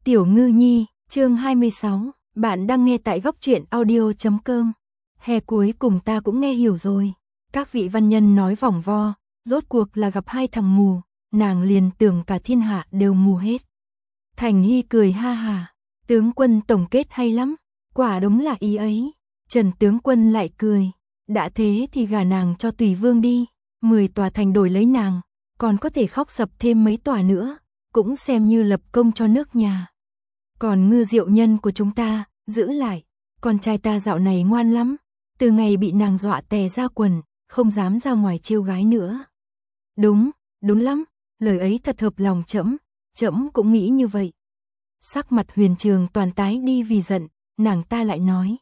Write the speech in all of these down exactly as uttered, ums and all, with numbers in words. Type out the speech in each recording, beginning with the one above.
Tiểu Ngư Nhi, chương hai mươi sáu, bạn đang nghe tại góc truyện audio chấm com. Hè cuối cùng ta cũng nghe hiểu rồi. Các vị văn nhân nói vòng vo, rốt cuộc là gặp hai thằng mù, nàng liền tưởng cả thiên hạ đều mù hết. Thành Hy cười ha hà, tướng quân tổng kết hay lắm, quả đúng là ý ấy. Trần tướng quân lại cười, đã thế thì gả nàng cho Tùy Vương đi, mười tòa thành đổi lấy nàng, còn có thể khóc sập thêm mấy tòa nữa, cũng xem như lập công cho nước nhà. Còn Ngư Diệu nhân của chúng ta, giữ lại, con trai ta dạo này ngoan lắm, từ ngày bị nàng dọa tè ra quần, không dám ra ngoài trêu gái nữa. Đúng, đúng lắm, lời ấy thật hợp lòng trẫm, trẫm cũng nghĩ như vậy. Sắc mặt Huyền Trường toàn tái đi vì giận, nàng ta lại nói,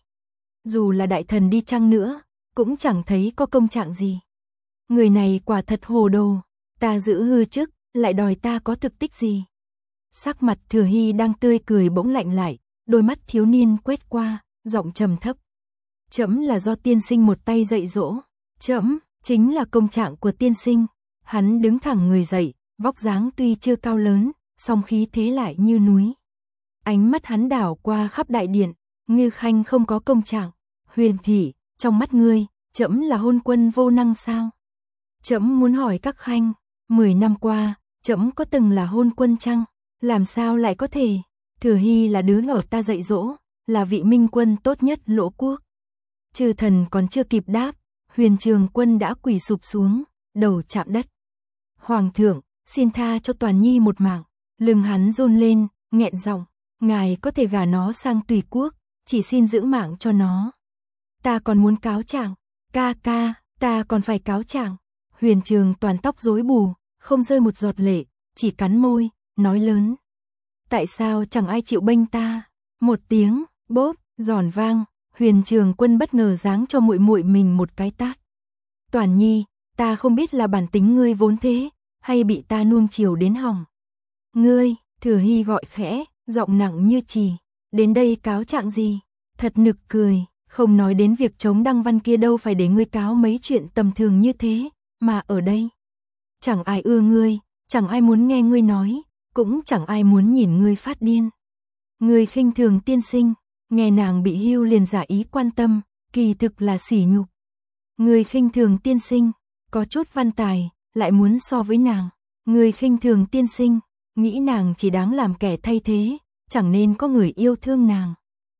dù là đại thần đi chăng nữa, cũng chẳng thấy có công trạng gì. Người này quả thật hồ đồ, ta giữ hư chức, lại đòi ta có thực tích gì. Sắc mặt Thừa Hy đang tươi cười bỗng lạnh lại, đôi mắt thiếu niên quét qua, giọng trầm thấp. Trẫm là do tiên sinh một tay dạy dỗ, trẫm chính là công trạng của tiên sinh. Hắn đứng thẳng người dậy, vóc dáng tuy chưa cao lớn, song khí thế lại như núi. Ánh mắt hắn đảo qua khắp đại điện, Ngư Khanh không có công trạng. Huyền thị, trong mắt ngươi, trẫm là hôn quân vô năng sao? Trẫm muốn hỏi các khanh, mười năm qua, trẫm có từng là hôn quân chăng? Làm sao lại có thể? Thừa Hy là đứa ở ta dạy dỗ, là vị minh quân tốt nhất Lỗ quốc. Chư thần còn chưa kịp đáp, Huyền Trường Quân đã quỳ sụp xuống, đầu chạm đất. Hoàng thượng, xin tha cho Toàn Nhi một mạng. Lưng hắn run lên, nghẹn giọng, ngài có thể gả nó sang Tùy quốc, chỉ xin giữ mạng cho nó. Ta còn muốn cáo trạng, ca ca, ta còn phải cáo trạng. Huyền Trường Toàn tóc rối bù, không rơi một giọt lệ, chỉ cắn môi, nói lớn. Tại sao chẳng ai chịu bênh ta? Một tiếng, bốp, giòn vang, Huyền Trường Quân bất ngờ giáng cho muội muội mình một cái tát. Toàn Nhi, ta không biết là bản tính ngươi vốn thế, hay bị ta nuông chiều đến hỏng. Ngươi, Thừa Hy gọi khẽ, giọng nặng như chì, đến đây cáo trạng gì? Thật nực cười, không nói đến việc chống đăng văn kia đâu phải để ngươi cáo mấy chuyện tầm thường như thế, mà ở đây. Chẳng ai ưa ngươi, chẳng ai muốn nghe ngươi nói, cũng chẳng ai muốn nhìn ngươi phát điên. Ngươi khinh thường tiên sinh, nghe nàng bị hưu liền giả ý quan tâm, kỳ thực là sỉ nhục. Ngươi khinh thường tiên sinh, có chút văn tài, lại muốn so với nàng. Ngươi khinh thường tiên sinh, nghĩ nàng chỉ đáng làm kẻ thay thế, chẳng nên có người yêu thương nàng.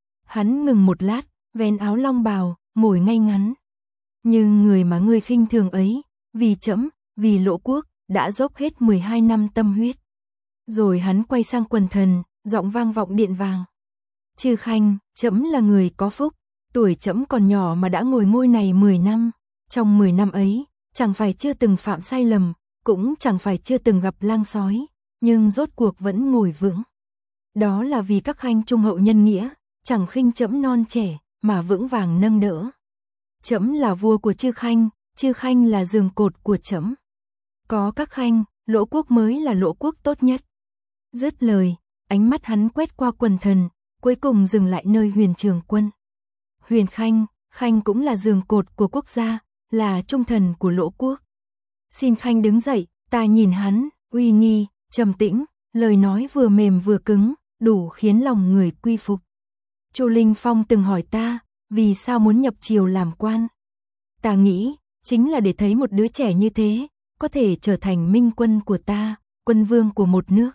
Hắn ngừng một lát, vén áo long bào, ngồi ngay ngắn. Nhưng người mà ngươi khinh thường ấy, vì trẫm, vì Lỗ quốc, đã dốc hết mười hai năm tâm huyết. Rồi hắn quay sang quần thần, giọng vang vọng điện vàng. Chư khanh, trẫm là người có phúc, tuổi trẫm còn nhỏ mà đã ngồi ngôi này mười năm. Trong mười năm ấy, chẳng phải chưa từng phạm sai lầm, cũng chẳng phải chưa từng gặp lang sói, nhưng rốt cuộc vẫn ngồi vững. Đó là vì các khanh trung hậu nhân nghĩa, chẳng khinh trẫm non trẻ, mà vững vàng nâng đỡ. Trẫm là vua của chư khanh, chư khanh là giường cột của trẫm. Có các khanh, Lỗ quốc mới là Lỗ quốc tốt nhất. Dứt lời, ánh mắt hắn quét qua quần thần, cuối cùng dừng lại nơi Huyền Trường Quân. Huyền khanh, khanh cũng là giường cột của quốc gia, là trung thần của Lỗ quốc. Xin khanh đứng dậy, ta nhìn hắn, uy nghi, trầm tĩnh, lời nói vừa mềm vừa cứng, đủ khiến lòng người quy phục. Chu Linh Phong từng hỏi ta, vì sao muốn nhập triều làm quan? Ta nghĩ, chính là để thấy một đứa trẻ như thế, có thể trở thành minh quân của ta, quân vương của một nước.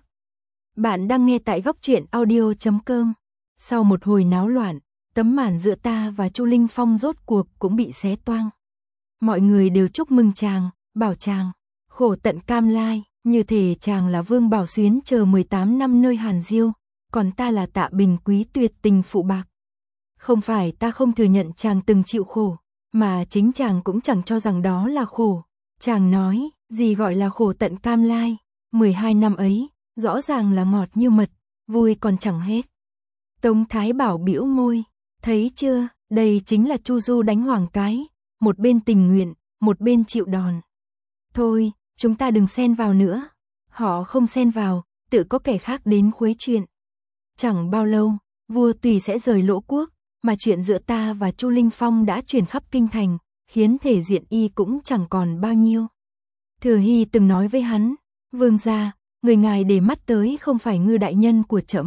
Bạn đang nghe tại góc truyện audio chấm com. Sau một hồi náo loạn, tấm màn giữa ta và Chu Linh Phong rốt cuộc cũng bị xé toang. Mọi người đều chúc mừng chàng, bảo chàng khổ tận cam lai, như thể chàng là Vương Bảo Xuyến chờ mười tám năm nơi Hàn Diêu, còn ta là Tạ Bình Quý tuyệt tình phụ bạc. Không phải ta không thừa nhận chàng từng chịu khổ, mà chính chàng cũng chẳng cho rằng đó là khổ. Chàng nói, gì gọi là khổ tận cam lai, mười hai năm ấy, rõ ràng là ngọt như mật, vui còn chẳng hết. Tống Thái Bảo bĩu môi, thấy chưa, đây chính là Chu Du đánh Hoàng cái, một bên tình nguyện, một bên chịu đòn. Thôi, chúng ta đừng xen vào nữa. Họ không xen vào, tự có kẻ khác đến khuấy chuyện. Chẳng bao lâu, vua Tùy sẽ rời Lỗ quốc, mà chuyện giữa ta và Chu Linh Phong đã truyền khắp kinh thành, khiến thể diện y cũng chẳng còn bao nhiêu. Thừa Hy từng nói với hắn, vương gia, người ngài để mắt tới không phải Ngư đại nhân của trẫm,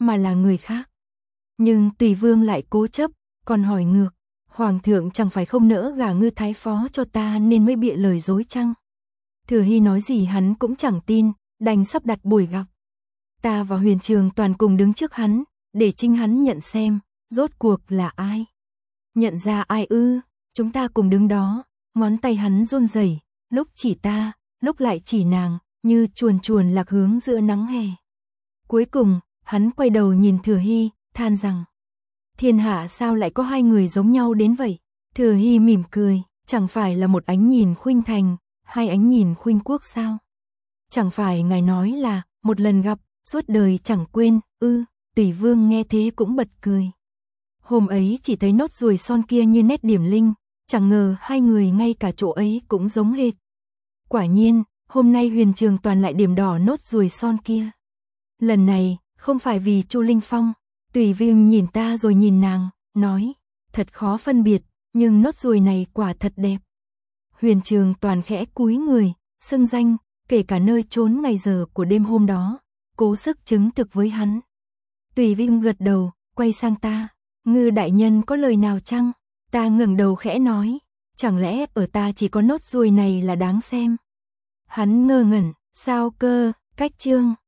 mà là người khác. Nhưng Tùy Vương lại cố chấp, còn hỏi ngược, Hoàng thượng chẳng phải không nỡ gả Ngư Thái Phó cho ta nên mới bịa lời dối chăng? Thừa Hy nói gì hắn cũng chẳng tin, đành sắp đặt buổi gặp. Ta và Huyền Trường Toàn cùng đứng trước hắn, để chính hắn nhận xem, rốt cuộc là ai. Nhận ra ai ư? Chúng ta cùng đứng đó, ngón tay hắn run rẩy, lúc chỉ ta, lúc lại chỉ nàng, như chuồn chuồn lạc hướng giữa nắng hè. Cuối cùng, hắn quay đầu nhìn Thừa Hy, than rằng, thiên hạ sao lại có hai người giống nhau đến vậy? Thừa Hy mỉm cười, chẳng phải là một ánh nhìn khuynh thành, hai ánh nhìn khuynh quốc sao? Chẳng phải ngài nói là, một lần gặp, suốt đời chẳng quên, ư? Tùy Vương nghe thế cũng bật cười. Hôm ấy chỉ thấy nốt ruồi son kia như nét điểm linh, chẳng ngờ hai người ngay cả chỗ ấy cũng giống hệt. Quả nhiên, hôm nay Huyền Trường Toàn lại điểm đỏ nốt ruồi son kia. Lần này, không phải vì Chu Linh Phong. Tùy Vương nhìn ta rồi nhìn nàng, nói, thật khó phân biệt, nhưng nốt ruồi này quả thật đẹp. Huyền Trường Toàn khẽ cúi người, xưng danh, kể cả nơi trốn ngày giờ của đêm hôm đó, cố sức chứng thực với hắn. Tùy Vương gật đầu, quay sang ta, Ngư đại nhân có lời nào chăng? Ta ngẩng đầu khẽ nói, chẳng lẽ ở ta chỉ có nốt ruồi này là đáng xem? Hắn ngơ ngẩn, sao cơ, cách chương.